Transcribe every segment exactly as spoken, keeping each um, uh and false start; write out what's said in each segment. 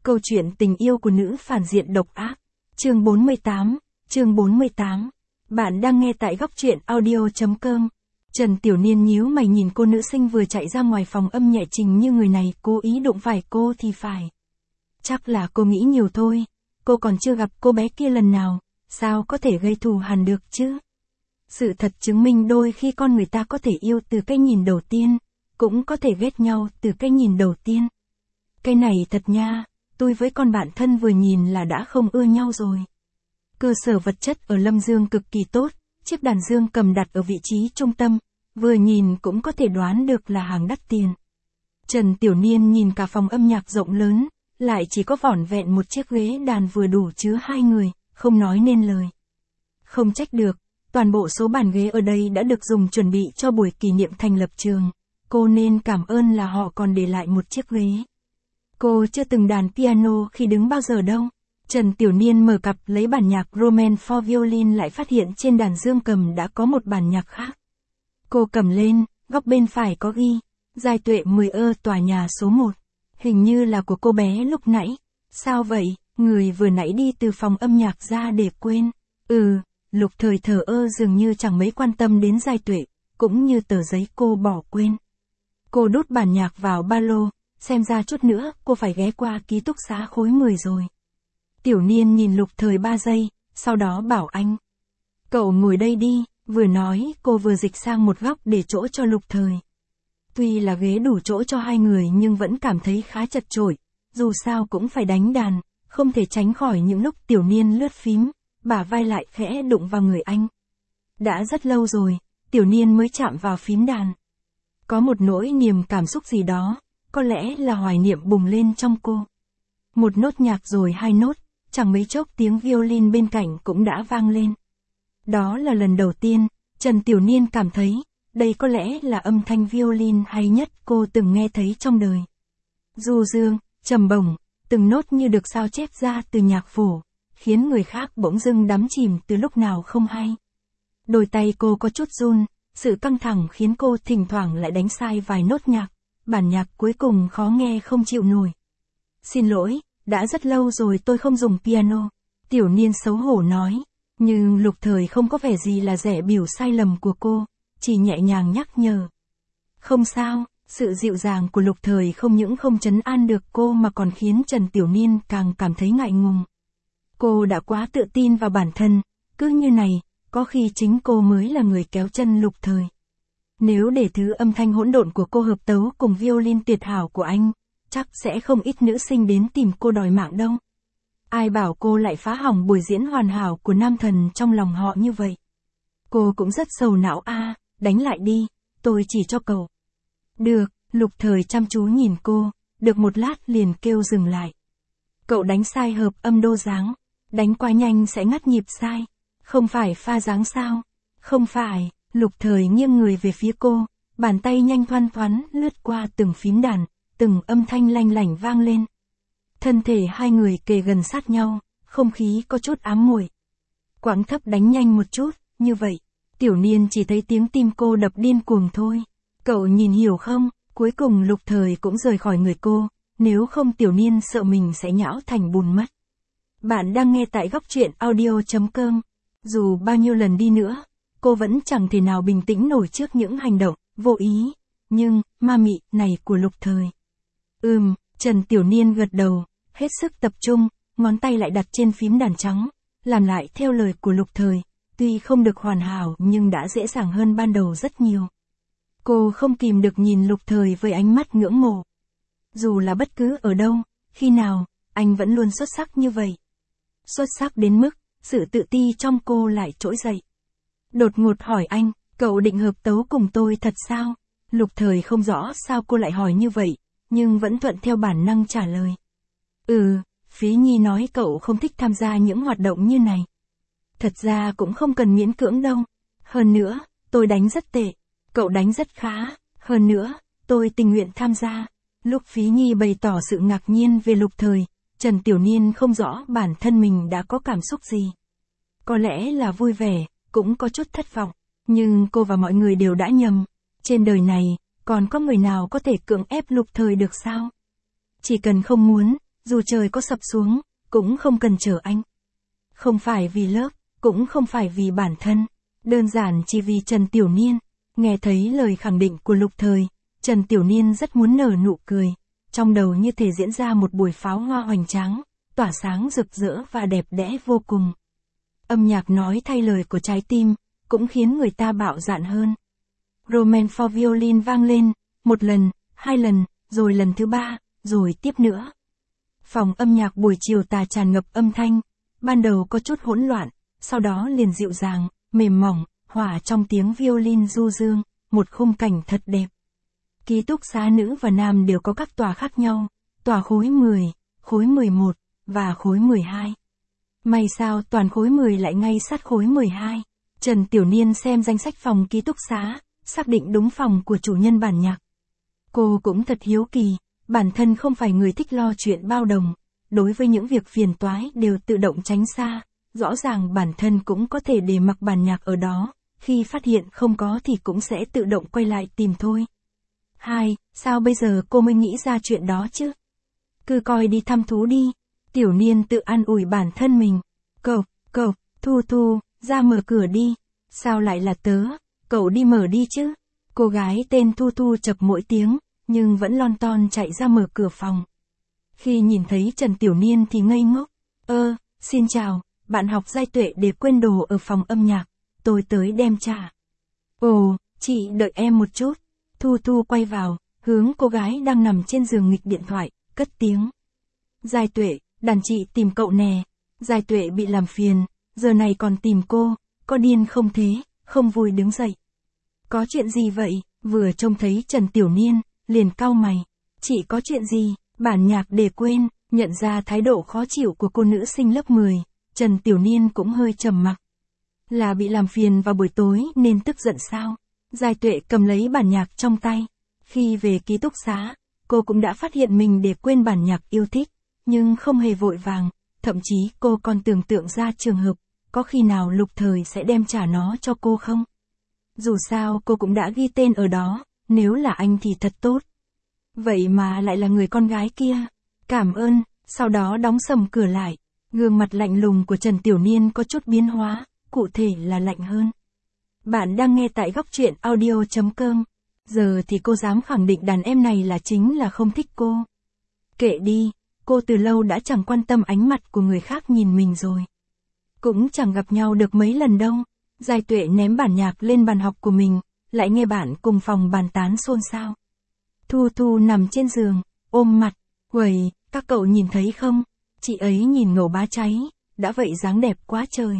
Câu chuyện tình yêu của nữ phản diện độc ác. Chương bốn mươi tám, chương bốn mươi tám. Bạn đang nghe tại góc truyện audio chấm com. Trần Tiểu Niên nhíu mày nhìn cô nữ sinh vừa chạy ra ngoài phòng âm nhẹ trình như người này cố ý đụng phải cô thì phải. Chắc là cô nghĩ nhiều thôi, cô còn chưa gặp cô bé kia lần nào, sao có thể gây thù hằn được chứ? Sự thật chứng minh đôi khi con người ta có thể yêu từ cái nhìn đầu tiên, cũng có thể ghét nhau từ cái nhìn đầu tiên. Cái này thật nha, tôi với con bạn thân vừa nhìn là đã không ưa nhau rồi. Cơ sở vật chất ở Lâm Dương cực kỳ tốt, chiếc đàn dương cầm đặt ở vị trí trung tâm, vừa nhìn cũng có thể đoán được là hàng đắt tiền. Trần Tiểu Niên nhìn cả phòng âm nhạc rộng lớn, lại chỉ có vỏn vẹn một chiếc ghế đàn vừa đủ chứa hai người, không nói nên lời. Không trách được, toàn bộ số bàn ghế ở đây đã được dùng chuẩn bị cho buổi kỷ niệm thành lập trường, cô nên cảm ơn là họ còn để lại một chiếc ghế. Cô chưa từng đàn piano khi đứng bao giờ đâu. Trần Tiểu Niên mở cặp lấy bản nhạc Romance for Violin lại phát hiện trên đàn dương cầm đã có một bản nhạc khác. Cô cầm lên, góc bên phải có ghi, Giai Tuệ mười ơ tòa nhà số một. Hình như là của cô bé lúc nãy. Sao vậy, người vừa nãy đi từ phòng âm nhạc ra để quên. Ừ, Lục Thời thờ ơ dường như chẳng mấy quan tâm đến Giai Tuệ, cũng như tờ giấy cô bỏ quên. Cô đút bản nhạc vào ba lô, xem ra chút nữa cô phải ghé qua ký túc xá khối mười rồi. Tiểu Niên nhìn Lục Thời ba giây, sau đó bảo anh. Cậu ngồi đây đi, vừa nói cô vừa dịch sang một góc để chỗ cho Lục Thời. Tuy là ghế đủ chỗ cho hai người nhưng vẫn cảm thấy khá chật chội, dù sao cũng phải đánh đàn, không thể tránh khỏi những lúc Tiểu Niên lướt phím, bả vai lại khẽ đụng vào người anh. Đã rất lâu rồi, Tiểu Niên mới chạm vào phím đàn. Có một nỗi niềm cảm xúc gì đó, có lẽ là hoài niệm bùng lên trong cô. Một nốt nhạc rồi hai nốt, chẳng mấy chốc tiếng violin bên cạnh cũng đã vang lên. Đó là lần đầu tiên, Trần Tiểu Niên cảm thấy, đây có lẽ là âm thanh violin hay nhất cô từng nghe thấy trong đời. Du dương, trầm bổng, từng nốt như được sao chép ra từ nhạc phổ, khiến người khác bỗng dưng đắm chìm từ lúc nào không hay. Đôi tay cô có chút run, sự căng thẳng khiến cô thỉnh thoảng lại đánh sai vài nốt nhạc, bản nhạc cuối cùng khó nghe không chịu nổi. Xin lỗi, đã rất lâu rồi tôi không dùng piano. Tiểu Niên xấu hổ nói, nhưng Lục Thời không có vẻ gì là dè biểu sai lầm của cô, chỉ nhẹ nhàng nhắc nhở. Không sao, sự dịu dàng của Lục Thời không những không trấn an được cô mà còn khiến Trần Tiểu Niên càng cảm thấy ngại ngùng. Cô đã quá tự tin vào bản thân, cứ như này, có khi chính cô mới là người kéo chân Lục Thời. Nếu để thứ âm thanh hỗn độn của cô hợp tấu cùng violin tuyệt hảo của anh, chắc sẽ không ít nữ sinh đến tìm cô đòi mạng đâu. Ai bảo cô lại phá hỏng buổi diễn hoàn hảo của nam thần trong lòng họ như vậy. Cô cũng rất sầu não a, à, đánh lại đi, tôi chỉ cho cậu. Được, Lục Thời chăm chú nhìn cô, được một lát liền kêu dừng lại. Cậu đánh sai hợp âm đô dáng, đánh quá nhanh sẽ ngắt nhịp sai, không phải pha dáng sao? Không phải, Lục Thời nghiêng người về phía cô, bàn tay nhanh thoăn thoắn lướt qua từng phím đàn, từng âm thanh lanh lảnh vang lên. Thân thể hai người kề gần sát nhau, không khí có chút ám muội. Quãng thấp đánh nhanh một chút, như vậy, Tiểu Niên chỉ thấy tiếng tim cô đập điên cuồng thôi. Cậu nhìn hiểu không, cuối cùng Lục Thời cũng rời khỏi người cô, nếu không Tiểu Niên sợ mình sẽ nhão thành bùn mất. Bạn đang nghe tại góc truyện audio chấm com. Dù bao nhiêu lần đi nữa, cô vẫn chẳng thể nào bình tĩnh nổi trước những hành động vô ý, nhưng ma mị này của Lục Thời. Ừm, Trần Tiểu Niên gật đầu, hết sức tập trung, ngón tay lại đặt trên phím đàn trắng, làm lại theo lời của Lục Thời, tuy không được hoàn hảo nhưng đã dễ dàng hơn ban đầu rất nhiều. Cô không kìm được nhìn Lục Thời với ánh mắt ngưỡng mộ. Dù là bất cứ ở đâu, khi nào, anh vẫn luôn xuất sắc như vậy. Xuất sắc đến mức, sự tự ti trong cô lại trỗi dậy. Đột ngột hỏi anh, cậu định hợp tấu cùng tôi thật sao? Lục Thời không rõ sao cô lại hỏi như vậy, nhưng vẫn thuận theo bản năng trả lời. Ừ, Phí Nhi nói cậu không thích tham gia những hoạt động như này. Thật ra cũng không cần miễn cưỡng đâu. Hơn nữa, tôi đánh rất tệ. Cậu đánh rất khá. Hơn nữa, tôi tình nguyện tham gia. Lúc Phí Nhi bày tỏ sự ngạc nhiên về Lục Thời, Trần Tiểu Niên không rõ bản thân mình đã có cảm xúc gì. Có lẽ là vui vẻ, cũng có chút thất vọng. Nhưng cô và mọi người đều đã nhầm. Trên đời này, còn có người nào có thể cưỡng ép Lục Thời được sao? Chỉ cần không muốn, Dù trời có sập xuống, cũng không cần chờ anh. Không phải vì lớp, cũng không phải vì bản thân, đơn giản chỉ vì Trần Tiểu Niên. Nghe thấy lời khẳng định của Lục Thời, Trần Tiểu Niên rất muốn nở nụ cười, trong đầu như thể diễn ra một buổi pháo hoa hoành tráng, tỏa sáng rực rỡ và đẹp đẽ vô cùng. Âm nhạc nói thay lời của trái tim, cũng khiến người ta bạo dạn hơn. Roman for Violin vang lên, một lần, hai lần, rồi lần thứ ba, rồi tiếp nữa. Phòng âm nhạc buổi chiều tà tràn ngập âm thanh, ban đầu có chút hỗn loạn, sau đó liền dịu dàng, mềm mỏng, hòa trong tiếng violin du dương, một khung cảnh thật đẹp. Ký túc xá nữ và nam đều có các tòa khác nhau, tòa khối mười, khối mười một, và khối mười hai. May sao toàn khối mười lại ngay sát khối mười hai. Trần Tiểu Niên xem danh sách phòng ký túc xá, xác định đúng phòng của chủ nhân bản nhạc. Cô cũng thật hiếu kỳ, bản thân không phải người thích lo chuyện bao đồng, đối với những việc phiền toái đều tự động tránh xa, rõ ràng bản thân cũng có thể để mặc bản nhạc ở đó, khi phát hiện không có thì cũng sẽ tự động quay lại tìm thôi. Hai, sao bây giờ cô mới nghĩ ra chuyện đó chứ? Cứ coi đi thăm thú đi. Tiểu Niên tự an ủi bản thân mình. Cậu, cậu, Thu Thu, ra mở cửa đi. Sao lại là tớ? Cậu đi mở đi chứ. Cô gái tên Thu Thu chập mỗi tiếng, nhưng vẫn lon ton chạy ra mở cửa phòng. Khi nhìn thấy Trần Tiểu Niên thì ngây ngốc. Ơ, xin chào, bạn học Giai Tuệ để quên đồ ở phòng âm nhạc, tôi tới đem trả. Ồ, chị đợi em một chút. Thu Thu quay vào, hướng cô gái đang nằm trên giường nghịch điện thoại, cất tiếng. Giai Tuệ, đàn chị tìm cậu nè. Giai Tuệ bị làm phiền, giờ này còn tìm cô, có điên không thế, không vui đứng dậy. Có chuyện gì vậy? Vừa trông thấy Trần Tiểu Niên, liền cau mày. Chị có chuyện gì? Bản nhạc để quên. Nhận ra thái độ khó chịu của cô nữ sinh lớp mười, Trần Tiểu Niên cũng hơi trầm mặc. Là bị làm phiền vào buổi tối nên tức giận sao? Giai Tuệ cầm lấy bản nhạc trong tay. Khi về ký túc xá, cô cũng đã phát hiện mình để quên bản nhạc yêu thích, nhưng không hề vội vàng, thậm chí cô còn tưởng tượng ra trường hợp, có khi nào Lục Thời sẽ đem trả nó cho cô không? Dù sao cô cũng đã ghi tên ở đó, nếu là anh thì thật tốt. Vậy mà lại là người con gái kia. Cảm ơn, sau đó đóng sầm cửa lại. Gương mặt lạnh lùng của Trần Tiểu Niên có chút biến hóa, cụ thể là lạnh hơn. Bạn đang nghe tại góc truyện audio chấm com. Giờ thì cô dám khẳng định đàn em này là chính là không thích cô. Kệ đi, cô từ lâu đã chẳng quan tâm ánh mặt của người khác nhìn mình rồi. Cũng chẳng gặp nhau được mấy lần đâu. Giai Tuệ ném bản nhạc lên bàn học của mình, lại nghe bạn cùng phòng bàn tán xôn xao. Thu Thu nằm trên giường, ôm mặt, uầy, các cậu nhìn thấy không? Chị ấy nhìn ngầu bá cháy, đã vậy dáng đẹp quá trời.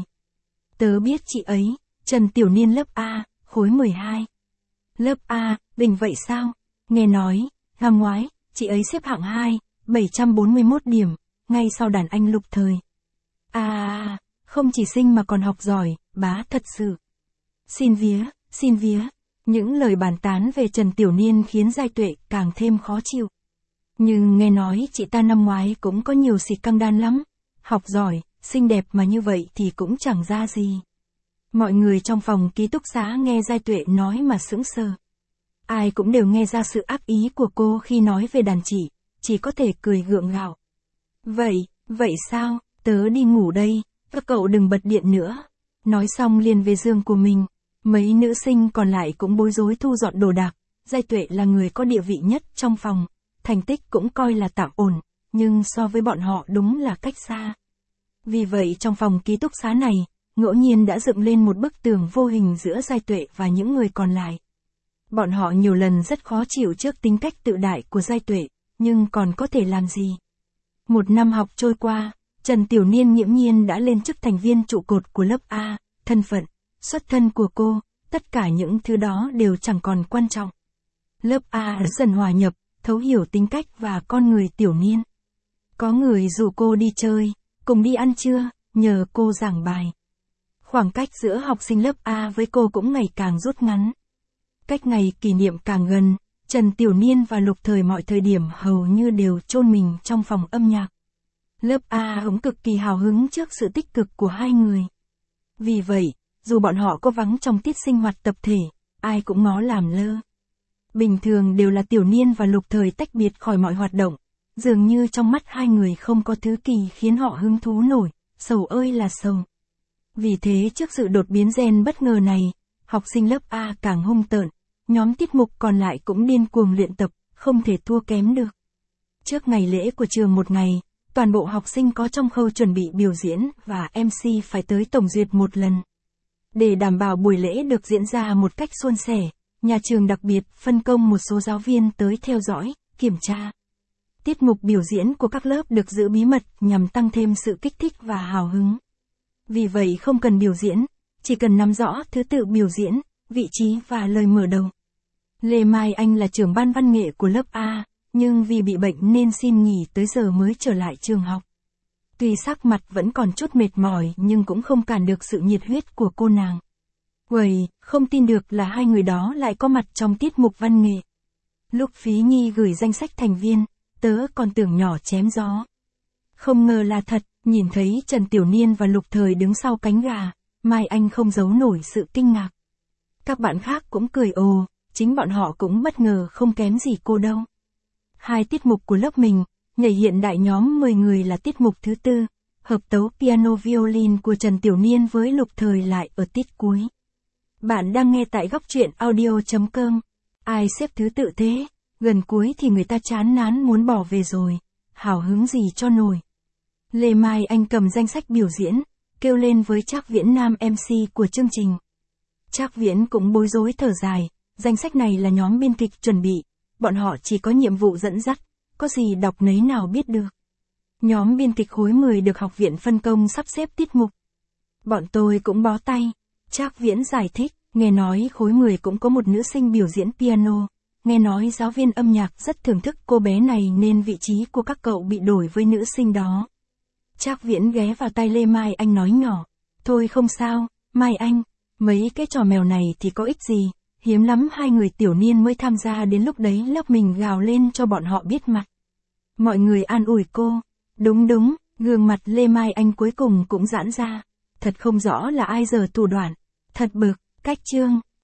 Tớ biết chị ấy, Trần Tiểu Niên lớp A, khối mười hai. Lớp A, đỉnh vậy sao? Nghe nói, năm ngoái, chị ấy xếp hạng hai, bảy trăm bốn mươi mốt điểm, ngay sau đàn anh Lục Thời. À, không chỉ xinh mà còn học giỏi, bá thật sự. Xin vía, xin vía. Những lời bàn tán về Trần Tiểu Niên khiến Giai Tuệ càng thêm khó chịu. Nhưng nghe nói chị ta năm ngoái cũng có nhiều xịt căng đan lắm. Học giỏi, xinh đẹp mà như vậy thì cũng chẳng ra gì. Mọi người trong phòng ký túc xá nghe Giai Tuệ nói mà sững sờ. Ai cũng đều nghe ra sự ác ý của cô khi nói về đàn chị, chỉ có thể cười gượng gạo. Vậy, vậy sao, tớ đi ngủ đây, các cậu đừng bật điện nữa. Nói xong liền về giường của mình. Mấy nữ sinh còn lại cũng bối rối thu dọn đồ đạc. Giai Tuệ là người có địa vị nhất trong phòng, thành tích cũng coi là tạm ổn, nhưng so với bọn họ đúng là cách xa. Vì vậy trong phòng ký túc xá này, ngẫu nhiên đã dựng lên một bức tường vô hình giữa Giai Tuệ và những người còn lại. Bọn họ nhiều lần rất khó chịu trước tính cách tự đại của Giai Tuệ, nhưng còn có thể làm gì? Một năm học trôi qua, Trần Tiểu Niên nghiễm nhiên đã lên chức thành viên trụ cột của lớp A, thân phận, xuất thân của cô, tất cả những thứ đó đều chẳng còn quan trọng. Lớp A dần hòa nhập, thấu hiểu tính cách và con người Tiểu Niên. Có người rủ cô đi chơi, cùng đi ăn trưa, nhờ cô giảng bài. Khoảng cách giữa học sinh lớp A với cô cũng ngày càng rút ngắn. Cách ngày kỷ niệm càng gần, Trần Tiểu Niên và Lục Thời mọi thời điểm hầu như đều chôn mình trong phòng âm nhạc. Lớp A cũng cực kỳ hào hứng trước sự tích cực của hai người. Vì vậy, dù bọn họ có vắng trong tiết sinh hoạt tập thể, ai cũng ngó làm lơ. Bình thường đều là Tiểu Niên và Lục Thời tách biệt khỏi mọi hoạt động, Dường như trong mắt hai người không có thứ kỳ khiến họ hứng thú nổi, sầu ơi là sầu. Vì thế trước sự đột biến gen bất ngờ này, học sinh lớp A càng hung tợn, nhóm tiết mục còn lại cũng điên cuồng luyện tập, không thể thua kém được. Trước ngày lễ của trường một ngày, toàn bộ học sinh có trong khâu chuẩn bị biểu diễn và em xê phải tới tổng duyệt một lần. Để đảm bảo buổi lễ được diễn ra một cách suôn sẻ, nhà trường đặc biệt phân công một số giáo viên tới theo dõi, kiểm tra. Tiết mục biểu diễn của các lớp được giữ bí mật nhằm tăng thêm sự kích thích và hào hứng. Vì vậy không cần biểu diễn, chỉ cần nắm rõ thứ tự biểu diễn, vị trí và lời mở đầu. Lê Mai Anh là trưởng ban văn nghệ của lớp A, nhưng vì bị bệnh nên xin nghỉ tới giờ mới trở lại trường học. Tuy sắc mặt vẫn còn chút mệt mỏi nhưng cũng không cản được sự nhiệt huyết của cô nàng. Uầy, không tin được là hai người đó lại có mặt trong tiết mục văn nghệ. Lúc Phí Nhi gửi danh sách thành viên, tớ còn tưởng nhỏ chém gió. Không ngờ là thật, nhìn thấy Trần Tiểu Niên và Lục Thời đứng sau cánh gà, Mai Anh không giấu nổi sự kinh ngạc. Các bạn khác cũng cười ồ, chính bọn họ cũng bất ngờ không kém gì cô đâu. Hai tiết mục của lớp mình, nhảy hiện đại nhóm mười người là tiết mục thứ tư, hợp tấu piano violin của Trần Tiểu Niên với Lục Thời lại ở tiết cuối. Bạn đang nghe tại góc truyện audio chấm com. Ai xếp thứ tự thế, gần cuối thì người ta chán nán muốn bỏ về rồi, hào hứng gì cho nổi. Lê Mai Anh cầm danh sách biểu diễn, kêu lên với Trác Viễn Nam em xê của chương trình. Trác Viễn cũng bối rối thở dài, danh sách này là nhóm biên kịch chuẩn bị, bọn họ chỉ có nhiệm vụ dẫn dắt, có gì đọc nấy nào biết được. Nhóm biên kịch khối mười được học viện phân công sắp xếp tiết mục. Bọn tôi cũng bó tay. Trác Viễn giải thích, nghe nói khối mười cũng có một nữ sinh biểu diễn piano, nghe nói giáo viên âm nhạc rất thưởng thức cô bé này nên vị trí của các cậu bị đổi với nữ sinh đó. Trác Viễn ghé vào tay Lê Mai Anh nói nhỏ, thôi không sao, Mai Anh, mấy cái trò mèo này thì có ích gì, hiếm lắm hai người Tiểu Niên mới tham gia, đến lúc đấy lớp mình gào lên cho bọn họ biết mặt. Mọi người an ủi cô, đúng đúng, gương mặt Lê Mai Anh cuối cùng cũng giãn ra, thật không rõ là ai giờ thủ đoạn, thật bực, cách chương,